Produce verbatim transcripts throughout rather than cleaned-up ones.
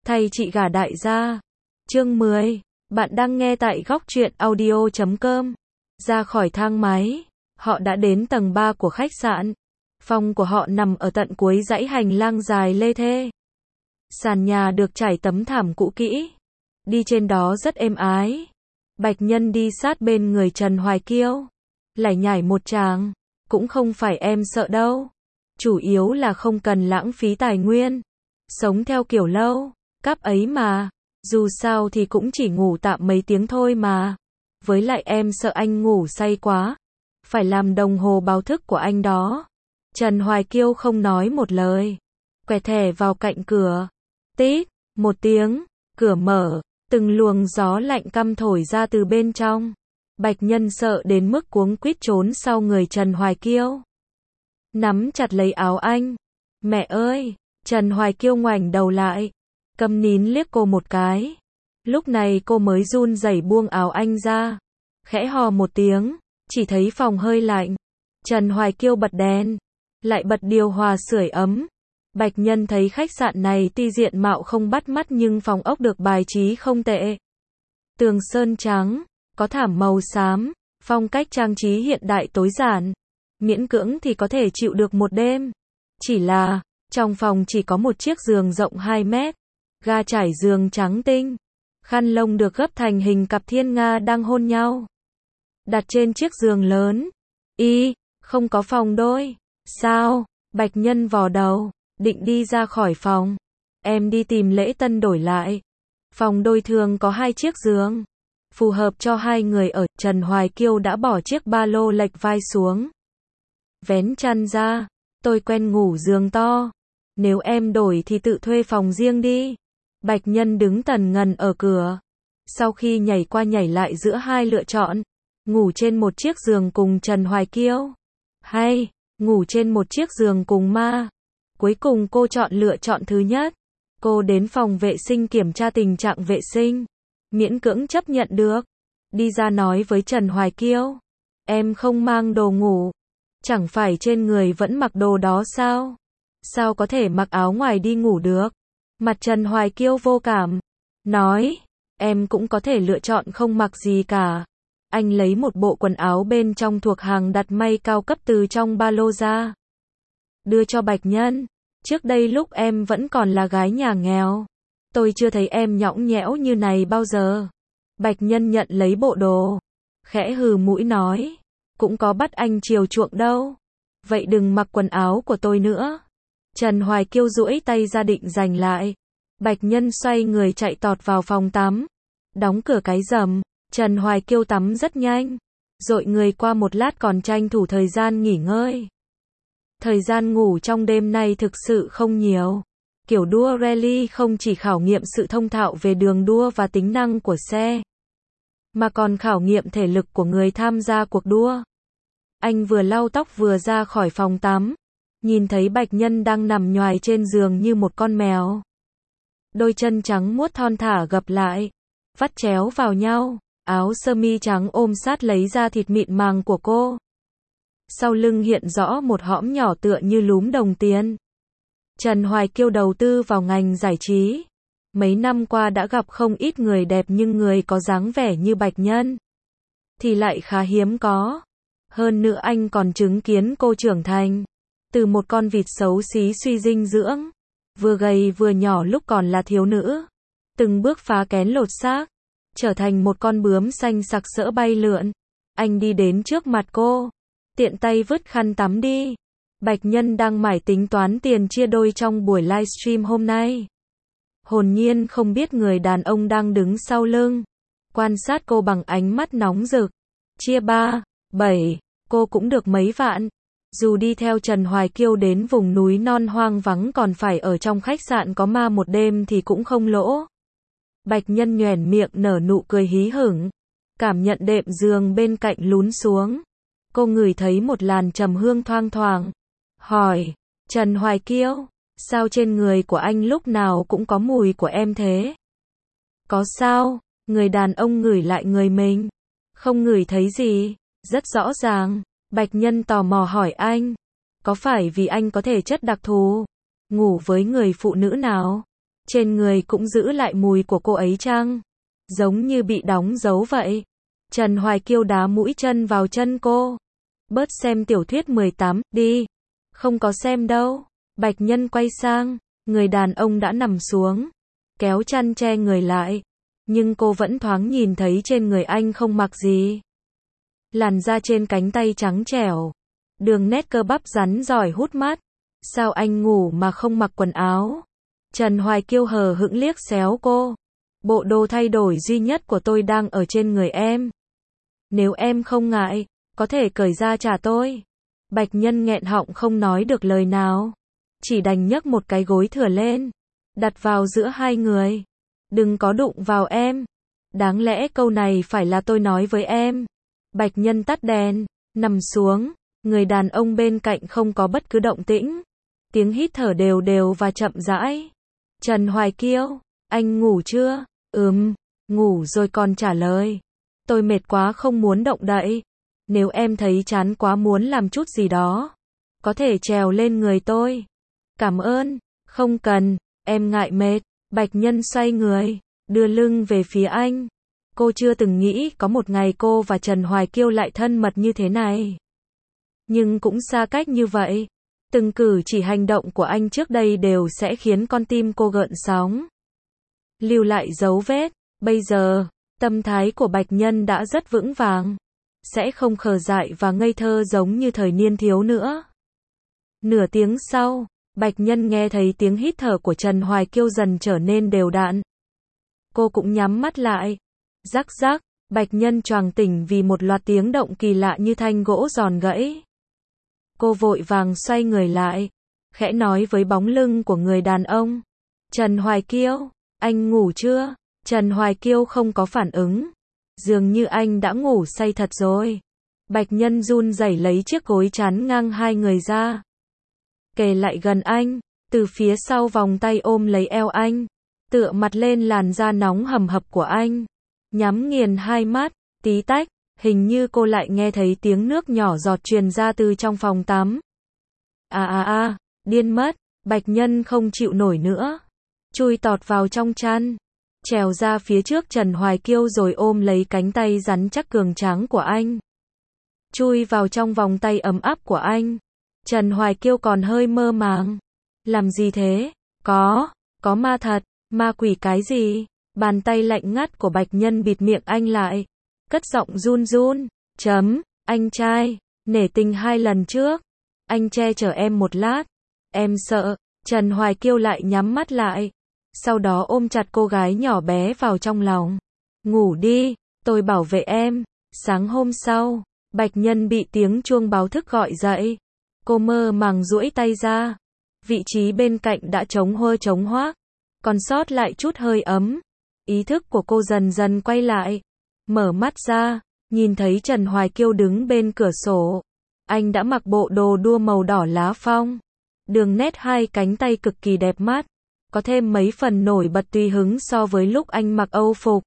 Thay chị gả đại gia. Chương mười. Bạn đang nghe tại góc truyện audio chấm com. Ra khỏi thang máy, họ đã đến tầng ba của khách sạn. Phòng của họ nằm ở tận cuối dãy hành lang dài lê thê. Sàn nhà được trải tấm thảm cũ kỹ. Đi trên đó rất êm ái. Bạch Nhân đi sát bên người Trần Hoài Kiêu. Lải nhải một tràng. Cũng không phải em sợ đâu. Chủ yếu là không cần lãng phí tài nguyên. Sống theo kiểu lâu, cáp ấy mà. Dù sao thì cũng chỉ ngủ tạm mấy tiếng thôi mà. Với lại em sợ anh ngủ say quá. Phải làm đồng hồ báo thức của anh đó. Trần Hoài Kiêu không nói một lời. Quẹt thẻ vào cạnh cửa. Tít, một tiếng, cửa mở. Từng luồng gió lạnh căm thổi ra từ bên trong. Bạch Nhân sợ đến mức cuống quýt trốn sau người Trần Hoài Kiêu. Nắm chặt lấy áo anh. Mẹ ơi! Trần Hoài Kiêu ngoảnh đầu lại. Câm nín liếc cô một cái. Lúc này cô mới run rẩy buông áo anh ra. Khẽ hò một tiếng. Chỉ thấy phòng hơi lạnh. Trần Hoài Kiêu bật đèn. Lại bật điều hòa sưởi ấm. Bạch Nhân thấy khách sạn này tuy diện mạo không bắt mắt nhưng phòng ốc được bài trí không tệ. Tường sơn trắng, có thảm màu xám, phong cách trang trí hiện đại tối giản. Miễn cưỡng thì có thể chịu được một đêm. Chỉ là, trong phòng chỉ có một chiếc giường rộng hai mét. Ga trải giường trắng tinh. Khăn lông được gấp thành hình cặp thiên nga đang hôn nhau. Đặt trên chiếc giường lớn. Y, không có phòng đôi. Sao? Bạch Nhân vò đầu. Định đi ra khỏi phòng. Em đi tìm lễ tân đổi lại. Phòng đôi thường có hai chiếc giường. Phù hợp cho hai người ở. Trần Hoài Kiêu đã bỏ chiếc ba lô lệch vai xuống. Vén chăn ra. Tôi quen ngủ giường to. Nếu em đổi thì tự thuê phòng riêng đi. Bạch Nhân đứng tần ngần ở cửa. Sau khi nhảy qua nhảy lại giữa hai lựa chọn. Ngủ trên một chiếc giường cùng Trần Hoài Kiêu. Hay, ngủ trên một chiếc giường cùng ma. Cuối cùng cô chọn lựa chọn thứ nhất. Cô đến phòng vệ sinh kiểm tra tình trạng vệ sinh. Miễn cưỡng chấp nhận được. Đi ra nói với Trần Hoài Kiêu. Em không mang đồ ngủ. Chẳng phải trên người vẫn mặc đồ đó sao? Sao có thể mặc áo ngoài đi ngủ được? Mặt Trần Hoài Kiêu vô cảm. Nói, em cũng có thể lựa chọn không mặc gì cả. Anh lấy một bộ quần áo bên trong thuộc hàng đặt may cao cấp từ trong ba lô ra. Đưa cho Bạch Nhân. Trước đây lúc em vẫn còn là gái nhà nghèo. Tôi chưa thấy em nhõng nhẽo như này bao giờ. Bạch Nhân nhận lấy bộ đồ. Khẽ hừ mũi nói. Cũng có bắt anh chiều chuộng đâu. Vậy đừng mặc quần áo của tôi nữa. Trần Hoài Kiêu duỗi tay ra định giành lại. Bạch Nhân xoay người chạy tọt vào phòng tắm. Đóng cửa cái rầm. Trần Hoài Kiêu tắm rất nhanh. Dội người qua một lát còn tranh thủ thời gian nghỉ ngơi. Thời gian ngủ trong đêm nay thực sự không nhiều. Kiểu đua rally không chỉ khảo nghiệm sự thông thạo về đường đua và tính năng của xe, mà còn khảo nghiệm thể lực của người tham gia cuộc đua. Anh vừa lau tóc vừa ra khỏi phòng tắm. Nhìn thấy Bạch Nhân đang nằm nhoài trên giường như một con mèo. Đôi chân trắng muốt thon thả gập lại. Vắt chéo vào nhau. Áo sơ mi trắng ôm sát lấy da thịt mịn màng của cô. Sau lưng hiện rõ một hõm nhỏ tựa như lúm đồng tiền. Trần Hoài Kiêu đầu tư vào ngành giải trí. Mấy năm qua đã gặp không ít người đẹp nhưng người có dáng vẻ như Bạch Nhân thì lại khá hiếm có. Hơn nữa anh còn chứng kiến cô trưởng thành. Từ một con vịt xấu xí suy dinh dưỡng. Vừa gầy vừa nhỏ lúc còn là thiếu nữ. Từng bước phá kén lột xác. Trở thành một con bướm xanh sặc sỡ bay lượn. Anh đi đến trước mặt cô. Tiện tay vứt khăn tắm đi. Bạch Nhân đang mải tính toán tiền chia đôi trong buổi livestream hôm nay. Hồn nhiên không biết người đàn ông đang đứng sau lưng. Quan sát cô bằng ánh mắt nóng rực. Chia ba, bảy, cô cũng được mấy vạn. Dù đi theo Trần Hoài Kiêu đến vùng núi non hoang vắng còn phải ở trong khách sạn có ma một đêm thì cũng không lỗ. Bạch Nhân nhoẻn miệng nở nụ cười hí hửng. Cảm nhận đệm giường bên cạnh lún xuống. Cô ngửi thấy một làn trầm hương thoang thoảng. Hỏi, Trần Hoài Kiêu, sao trên người của anh lúc nào cũng có mùi của em thế? Có sao? Người đàn ông ngửi lại người mình. Không ngửi thấy gì. Rất rõ ràng. Bạch Nhân tò mò hỏi anh. Có phải vì anh có thể chất đặc thù? Ngủ với người phụ nữ nào? Trên người cũng giữ lại mùi của cô ấy chăng? Giống như bị đóng dấu vậy. Trần Hoài Kiêu đá mũi chân vào chân cô. Bớt xem tiểu thuyết mười tám, đi. Không có xem đâu. Bạch Nhân quay sang, người đàn ông đã nằm xuống, kéo chăn che người lại. Nhưng cô vẫn thoáng nhìn thấy trên người anh không mặc gì. Làn da trên cánh tay trắng trẻo. Đường nét cơ bắp rắn giỏi hút mắt. Sao anh ngủ mà không mặc quần áo? Trần Hoài Kiêu hờ hững liếc xéo cô. Bộ đồ thay đổi duy nhất của tôi đang ở trên người em. Nếu em không ngại, có thể cởi ra trả tôi. Bạch Nhân nghẹn họng không nói được lời nào. Chỉ đành nhấc một cái gối thừa lên. Đặt vào giữa hai người. Đừng có đụng vào em. Đáng lẽ câu này phải là tôi nói với em. Bạch Nhân tắt đèn, nằm xuống. Người đàn ông bên cạnh không có bất cứ động tĩnh. Tiếng hít thở đều đều và chậm rãi. Trần Hoài Kiêu, anh ngủ chưa? Ừm, ngủ rồi còn trả lời. Tôi mệt quá không muốn động đậy. Nếu em thấy chán quá muốn làm chút gì đó, có thể trèo lên người tôi. Cảm ơn, không cần, em ngại mệt. Bạch Nhân xoay người, đưa lưng về phía anh. Cô chưa từng nghĩ có một ngày cô và Trần Hoài Kiêu lại thân mật như thế này. Nhưng cũng xa cách như vậy. Từng cử chỉ hành động của anh trước đây đều sẽ khiến con tim cô gợn sóng. Lưu lại dấu vết. Bây giờ, tâm thái của Bạch Nhân đã rất vững vàng. Sẽ không khờ dại và ngây thơ giống như thời niên thiếu nữa. Nửa tiếng sau, Bạch Nhân nghe thấy tiếng hít thở của Trần Hoài Kiêu dần trở nên đều đặn. Cô cũng nhắm mắt lại. Rắc rắc, Bạch Nhân choàng tỉnh vì một loạt tiếng động kỳ lạ như thanh gỗ giòn gãy. Cô vội vàng xoay người lại, khẽ nói với bóng lưng của người đàn ông. Trần Hoài Kiêu, anh ngủ chưa? Trần Hoài Kiêu không có phản ứng. Dường như anh đã ngủ say thật rồi. Bạch Nhân run rẩy lấy chiếc gối chắn ngang hai người ra. Kề lại gần anh, từ phía sau vòng tay ôm lấy eo anh. Tựa mặt lên làn da nóng hầm hập của anh. Nhắm nghiền hai mắt, tí tách. Hình như cô lại nghe thấy tiếng nước nhỏ giọt truyền ra từ trong phòng tắm. À à à, điên mất. Bạch Nhân không chịu nổi nữa. Chui tọt vào trong chăn. Trèo ra phía trước Trần Hoài Kiêu rồi ôm lấy cánh tay rắn chắc cường tráng của anh. Chui vào trong vòng tay ấm áp của anh. Trần Hoài Kiêu còn hơi mơ màng. Làm gì thế? Có, có ma thật. Ma quỷ cái gì? Bàn tay lạnh ngắt của Bạch Nhân bịt miệng anh lại. Cất giọng run run. Chấm, anh trai, nể tình hai lần trước. Anh che chở em một lát. Em sợ. Trần Hoài Kiêu lại nhắm mắt lại. Sau đó ôm chặt cô gái nhỏ bé vào trong lòng. Ngủ đi, tôi bảo vệ em. Sáng hôm sau, Bạch Nhân bị tiếng chuông báo thức gọi dậy. Cô mơ màng duỗi tay ra. Vị trí bên cạnh đã trống huơ trống hoác. Còn sót lại chút hơi ấm. Ý thức của cô dần dần quay lại. Mở mắt ra, nhìn thấy Trần Hoài Kiêu đứng bên cửa sổ. Anh đã mặc bộ đồ đua màu đỏ lá phong. Đường nét hai cánh tay cực kỳ đẹp mắt. Có thêm mấy phần nổi bật tùy hứng so với lúc anh mặc âu phục.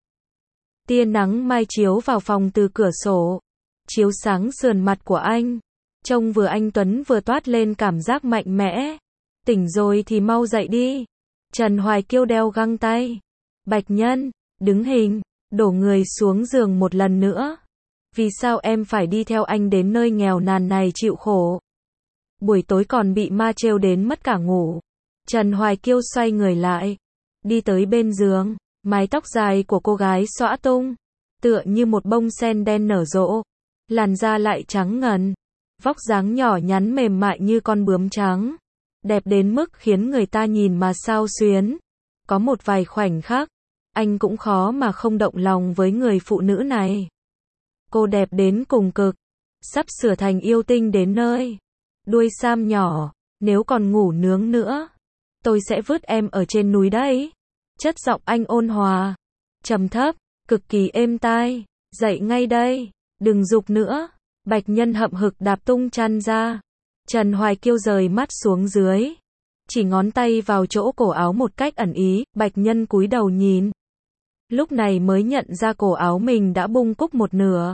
Tia nắng mai chiếu vào phòng từ cửa sổ. Chiếu sáng sườn mặt của anh. Trông vừa anh tuấn vừa toát lên cảm giác mạnh mẽ. Tỉnh rồi thì mau dậy đi. Trần Hoài Kiêu đeo găng tay. Bạch Nhân, đứng hình, đổ người xuống giường một lần nữa. Vì sao em phải đi theo anh đến nơi nghèo nàn này chịu khổ? Buổi tối còn bị ma trêu đến mất cả ngủ. Trần Hoài Kiêu xoay người lại. Đi tới bên giường. Mái tóc dài của cô gái xõa tung. Tựa như một bông sen đen nở rộ. Làn da lại trắng ngần. Vóc dáng nhỏ nhắn mềm mại như con bướm trắng. Đẹp đến mức khiến người ta nhìn mà xao xuyến. Có một vài khoảnh khắc, anh cũng khó mà không động lòng với người phụ nữ này. Cô đẹp đến cùng cực. Sắp sửa thành yêu tinh đến nơi. Đuôi sam nhỏ, nếu còn ngủ nướng nữa, tôi sẽ vứt em ở trên núi đấy. Chất giọng anh ôn hòa, trầm thấp, cực kỳ êm tai. Dậy ngay đây, đừng giục nữa. Bạch Nhân hậm hực đạp tung chăn ra. Trần Hoài Kiêu rời mắt xuống dưới. Chỉ ngón tay vào chỗ cổ áo một cách ẩn ý. Bạch Nhân cúi đầu nhìn. Lúc này mới nhận ra cổ áo mình đã bung cúc một nửa.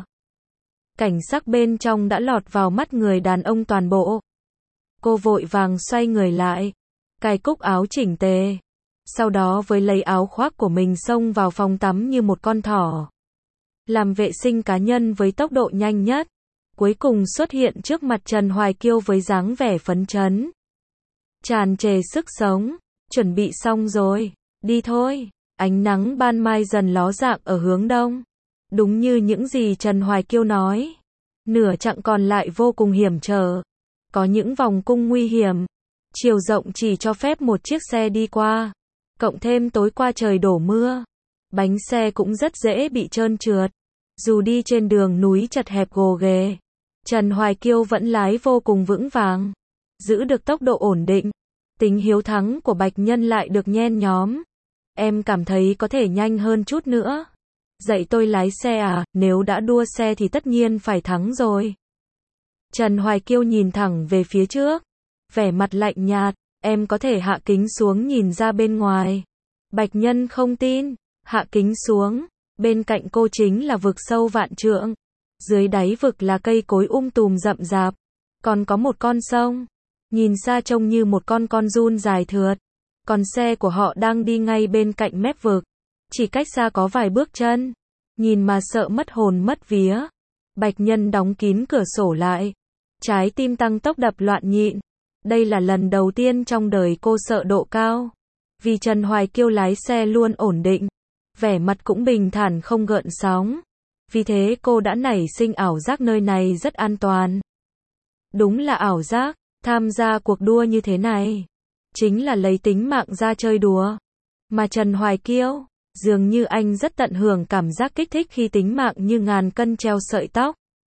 Cảnh sắc bên trong đã lọt vào mắt người đàn ông toàn bộ. Cô vội vàng xoay người lại. Cài cúc áo chỉnh tề. sau đó với lấy áo khoác của mình xông vào phòng tắm như một con thỏ. Làm vệ sinh cá nhân với tốc độ nhanh nhất. Cuối cùng xuất hiện trước mặt Trần Hoài Kiêu với dáng vẻ phấn chấn. Tràn trề sức sống. Chuẩn bị xong rồi. Đi thôi. Ánh nắng ban mai dần ló dạng ở hướng đông. Đúng như những gì Trần Hoài Kiêu nói. Nửa chặng còn lại vô cùng hiểm trở. Có những vòng cung nguy hiểm. Chiều rộng chỉ cho phép một chiếc xe đi qua. Cộng thêm tối qua trời đổ mưa. Bánh xe cũng rất dễ bị trơn trượt. Dù đi trên đường núi chật hẹp gồ ghề, Trần Hoài Kiêu vẫn lái vô cùng vững vàng. Giữ được tốc độ ổn định. Tính hiếu thắng của Bạch Nhân lại được nhen nhóm. Em cảm thấy có thể nhanh hơn chút nữa. Dạy tôi lái xe à, nếu đã đua xe thì tất nhiên phải thắng rồi. Trần Hoài Kiêu nhìn thẳng về phía trước. Vẻ mặt lạnh nhạt, em có thể hạ kính xuống nhìn ra bên ngoài. Bạch Nhân không tin, hạ kính xuống. Bên cạnh cô chính là vực sâu vạn trượng. Dưới đáy vực là cây cối um tùm rậm rạp. Còn có một con sông. Nhìn xa trông như một con con giun dài thượt. Còn xe của họ đang đi ngay bên cạnh mép vực. Chỉ cách xa có vài bước chân. Nhìn mà sợ mất hồn mất vía. Bạch Nhân đóng kín cửa sổ lại. Trái tim tăng tốc đập loạn nhịp. Đây là lần đầu tiên trong đời cô sợ độ cao. Vì Trần Hoài Kiêu lái xe luôn ổn định. Vẻ mặt cũng bình thản không gợn sóng. Vì thế cô đã nảy sinh ảo giác nơi này rất an toàn. Đúng là ảo giác, tham gia cuộc đua như thế này. Chính là lấy tính mạng ra chơi đùa. Mà Trần Hoài Kiêu, dường như anh rất tận hưởng cảm giác kích thích khi tính mạng như ngàn cân treo sợi tóc.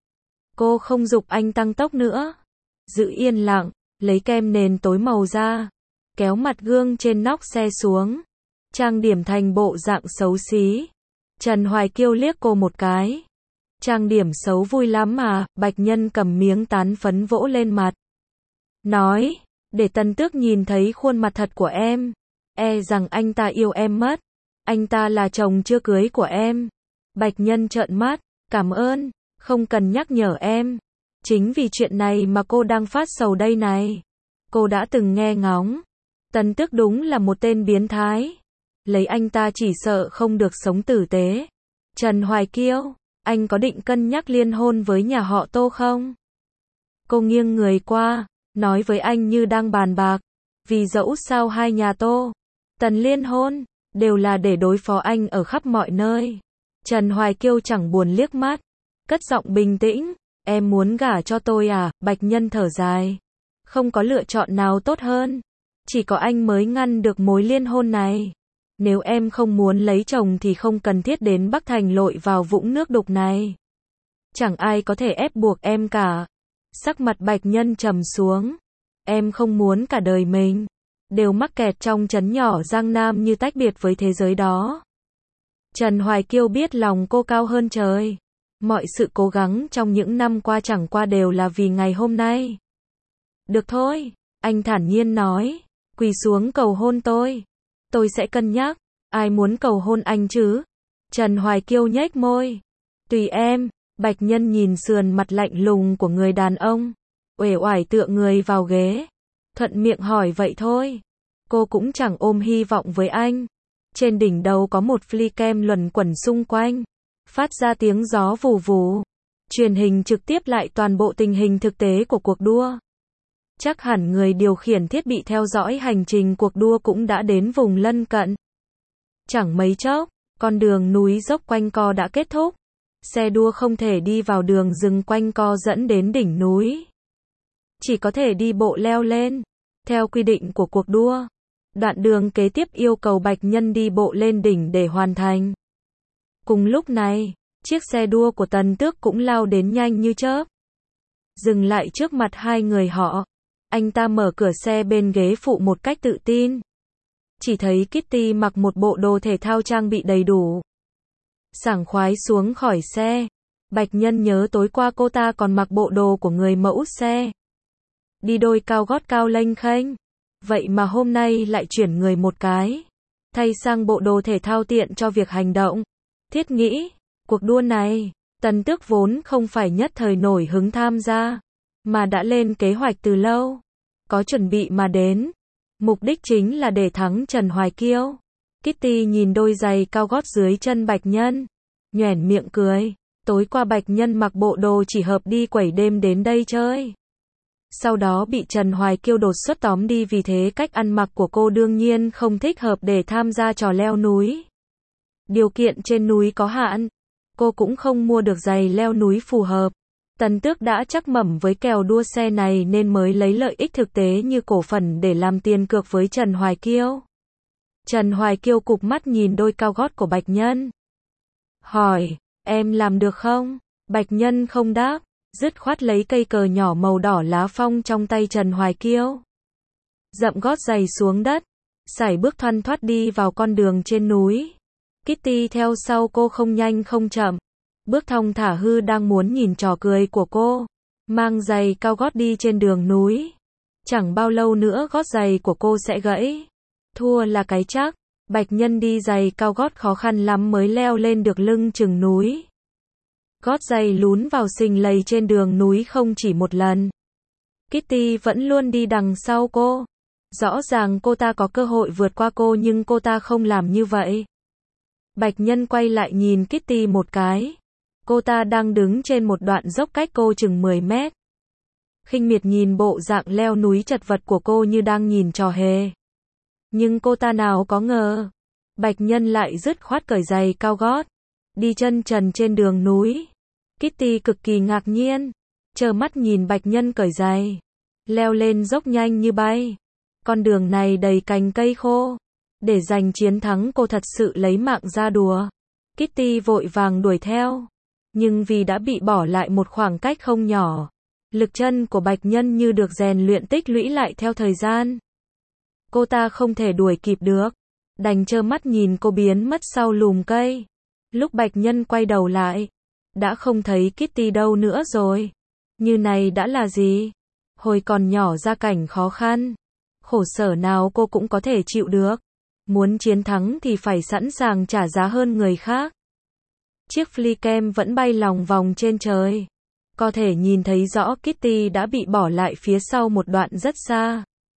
Cô không giục anh tăng tốc nữa. Giữ yên lặng, lấy kem nền tối màu ra. Kéo mặt gương trên nóc xe xuống. Trang điểm thành bộ dạng xấu xí. Trần Hoài Kiêu liếc cô một cái. Trang điểm xấu vui lắm mà, Bạch Nhân cầm miếng tán phấn vỗ lên mặt. Nói, để Tần Tước nhìn thấy khuôn mặt thật của em. E rằng anh ta yêu em mất. Anh ta là chồng chưa cưới của em. Bạch Nhân trợn mắt, cảm ơn, không cần nhắc nhở em. Chính vì chuyện này mà cô đang phát sầu đây này. Cô đã từng nghe ngóng. Tần Tước đúng là một tên biến thái. Lấy anh ta chỉ sợ không được sống tử tế. Trần Hoài Kiêu, anh có định cân nhắc liên hôn với nhà họ Tô không? Cô nghiêng người qua, nói với anh như đang bàn bạc. Vì dẫu sao hai nhà Tô, Tần liên hôn, đều là để đối phó anh ở khắp mọi nơi. Trần Hoài Kiêu chẳng buồn liếc mắt. Cất giọng bình tĩnh, em muốn gả cho tôi à? Bạch Nhân thở dài. Không có lựa chọn nào tốt hơn. Chỉ có anh mới ngăn được mối liên hôn này. Nếu em không muốn lấy chồng thì không cần thiết đến Bắc Thành lội vào vũng nước đục này. Chẳng ai có thể ép buộc em cả. Sắc mặt Bạch Nhân trầm xuống. Em không muốn cả đời mình đều mắc kẹt trong trấn nhỏ Giang Nam như tách biệt với thế giới đó. Trần Hoài Kiêu biết lòng cô cao hơn trời. Mọi sự cố gắng trong những năm qua chẳng qua đều là vì ngày hôm nay. Được thôi, anh thản nhiên nói. Quỳ xuống cầu hôn tôi. Tôi sẽ cân nhắc. Ai muốn cầu hôn anh chứ? Trần Hoài Kiêu nhếch môi. Tùy em. Bạch Nhân nhìn sườn mặt lạnh lùng của người đàn ông. Uể oải tựa người vào ghế. Thuận miệng hỏi vậy thôi. Cô cũng chẳng ôm hy vọng với anh. Trên đỉnh đầu có một fly kem luẩn quẩn xung quanh. Phát ra tiếng gió vù vù. Truyền hình trực tiếp lại toàn bộ tình hình thực tế của cuộc đua. Chắc hẳn người điều khiển thiết bị theo dõi hành trình cuộc đua cũng đã đến vùng lân cận. Chẳng mấy chốc, con đường núi dốc quanh co đã kết thúc. Xe đua không thể đi vào đường rừng quanh co dẫn đến đỉnh núi. Chỉ có thể đi bộ leo lên. Theo quy định của cuộc đua, đoạn đường kế tiếp yêu cầu Bạch Nhân đi bộ lên đỉnh để hoàn thành. Cùng lúc này, chiếc xe đua của Tần Tước cũng lao đến nhanh như chớp. Dừng lại trước mặt hai người họ. Anh ta mở cửa xe bên ghế phụ một cách tự tin. Chỉ thấy Kitty mặc một bộ đồ thể thao trang bị đầy đủ. Sảng khoái xuống khỏi xe. Bạch Nhân nhớ tối qua cô ta còn mặc bộ đồ của người mẫu xe. Đi đôi cao gót cao lênh khênh. Vậy mà hôm nay lại chuyển người một cái. Thay sang bộ đồ thể thao tiện cho việc hành động. Thiết nghĩ, cuộc đua này, Tần Tước vốn không phải nhất thời nổi hứng tham gia. Mà đã lên kế hoạch từ lâu. Có chuẩn bị mà đến. Mục đích chính là để thắng Trần Hoài Kiêu. Kitty nhìn đôi giày cao gót dưới chân Bạch Nhân, nhoẻn miệng cười. Tối qua Bạch Nhân mặc bộ đồ chỉ hợp đi quẩy đêm đến đây chơi. Sau đó bị Trần Hoài Kiêu đột xuất tóm đi, vì thế cách ăn mặc của cô đương nhiên không thích hợp để tham gia trò leo núi. Điều kiện trên núi có hạn, cô cũng không mua được giày leo núi phù hợp. Tần Tước đã chắc mẩm với kèo đua xe này nên mới lấy lợi ích thực tế như cổ phần để làm tiền cược với Trần Hoài Kiêu. Trần Hoài Kiêu cụp mắt nhìn đôi cao gót của Bạch Nhân, hỏi, em làm được không? Bạch Nhân không đáp, dứt khoát lấy cây cờ nhỏ màu đỏ lá phong trong tay Trần Hoài Kiêu. Dậm gót giày xuống đất, sải bước thoăn thoắt đi vào con đường trên núi. Kitty theo sau cô không nhanh không chậm, bước thong thả hư đang muốn nhìn trò cười của cô, mang giày cao gót đi trên đường núi. Chẳng bao lâu nữa gót giày của cô sẽ gãy. Thua là cái chắc. Bạch Nhân đi giày cao gót khó khăn lắm mới leo lên được lưng chừng núi. Gót giày lún vào sình lầy trên đường núi không chỉ một lần. Kitty vẫn luôn đi đằng sau cô. Rõ ràng cô ta có cơ hội vượt qua cô nhưng cô ta không làm như vậy. Bạch Nhân quay lại nhìn Kitty một cái. Cô ta đang đứng trên một đoạn dốc cách cô chừng mười mét. Khinh miệt nhìn bộ dạng leo núi chật vật của cô như đang nhìn trò hề. Nhưng cô ta nào có ngờ, Bạch Nhân lại dứt khoát cởi giày cao gót, đi chân trần trên đường núi. Kitty cực kỳ ngạc nhiên, trơ mắt nhìn Bạch Nhân cởi giày, leo lên dốc nhanh như bay. Con đường này đầy cành cây khô, để giành chiến thắng cô thật sự lấy mạng ra đùa. Kitty vội vàng đuổi theo, nhưng vì đã bị bỏ lại một khoảng cách không nhỏ, lực chân của Bạch Nhân như được rèn luyện tích lũy lại theo thời gian. Cô ta không thể đuổi kịp được, đành trơ mắt nhìn cô biến mất sau lùm cây. Lúc Bạch Nhân quay đầu lại, đã không thấy Kitty đâu nữa rồi. Như này đã là gì? Hồi còn nhỏ gia cảnh khó khăn, khổ sở nào cô cũng có thể chịu được. Muốn chiến thắng thì phải sẵn sàng trả giá hơn người khác. Chiếc flycam vẫn bay lòng vòng trên trời. Có thể nhìn thấy rõ Kitty đã bị bỏ lại phía sau một đoạn rất xa.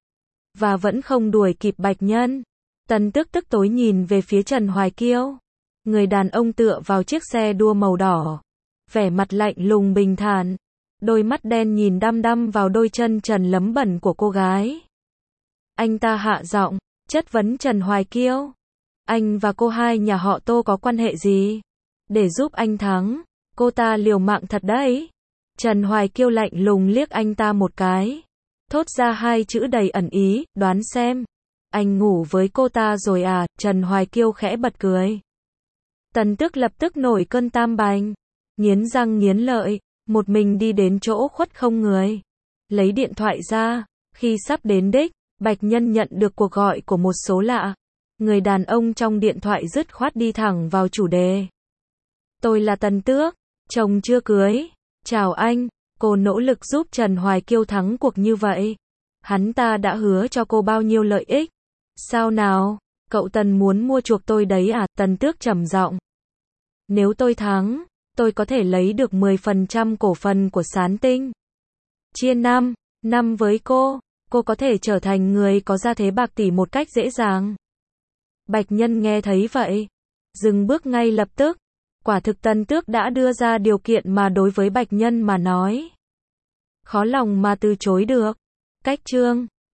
Và vẫn không đuổi kịp Bạch Nhân. Tần Tước tức tối nhìn về phía Trần Hoài Kiêu. Người đàn ông tựa vào chiếc xe đua màu đỏ, vẻ mặt lạnh lùng bình thản, đôi mắt đen nhìn đăm đăm vào đôi chân trần lấm bẩn của cô gái. Anh ta hạ giọng, chất vấn Trần Hoài Kiêu. Anh và cô hai nhà họ Tô có quan hệ gì? Để giúp anh thắng, cô ta liều mạng thật đấy. Trần Hoài Kiêu lạnh lùng liếc anh ta một cái, thốt ra hai chữ đầy ẩn ý, đoán xem. Anh ngủ với cô ta rồi à? Trần Hoài Kiêu khẽ bật cười. Tần Tước lập tức nổi cơn tam bành, nghiến răng nghiến lợi, một mình đi đến chỗ khuất không người, lấy điện thoại ra. Khi sắp đến đích, Bạch Nhân nhận được cuộc gọi của một số lạ. Người đàn ông trong điện thoại dứt khoát đi thẳng vào chủ đề. Tôi là Tần Tước, chồng chưa cưới. Chào anh, cô nỗ lực giúp Trần Hoài Kiêu thắng cuộc như vậy. Hắn ta đã hứa cho cô bao nhiêu lợi ích? Sao nào, cậu Tần muốn mua chuộc tôi đấy à? Tần Tước trầm giọng. Nếu tôi thắng, tôi có thể lấy được mười phần trăm cổ phần của Sán Tinh. Chia năm, năm với cô, cô có thể trở thành người có gia thế bạc tỷ một cách dễ dàng. Bạch Nhân nghe thấy vậy, dừng bước ngay lập tức. Quả thực Tần Tước đã đưa ra điều kiện mà đối với Bạch Nhân mà nói, khó lòng mà từ chối được. Cách chương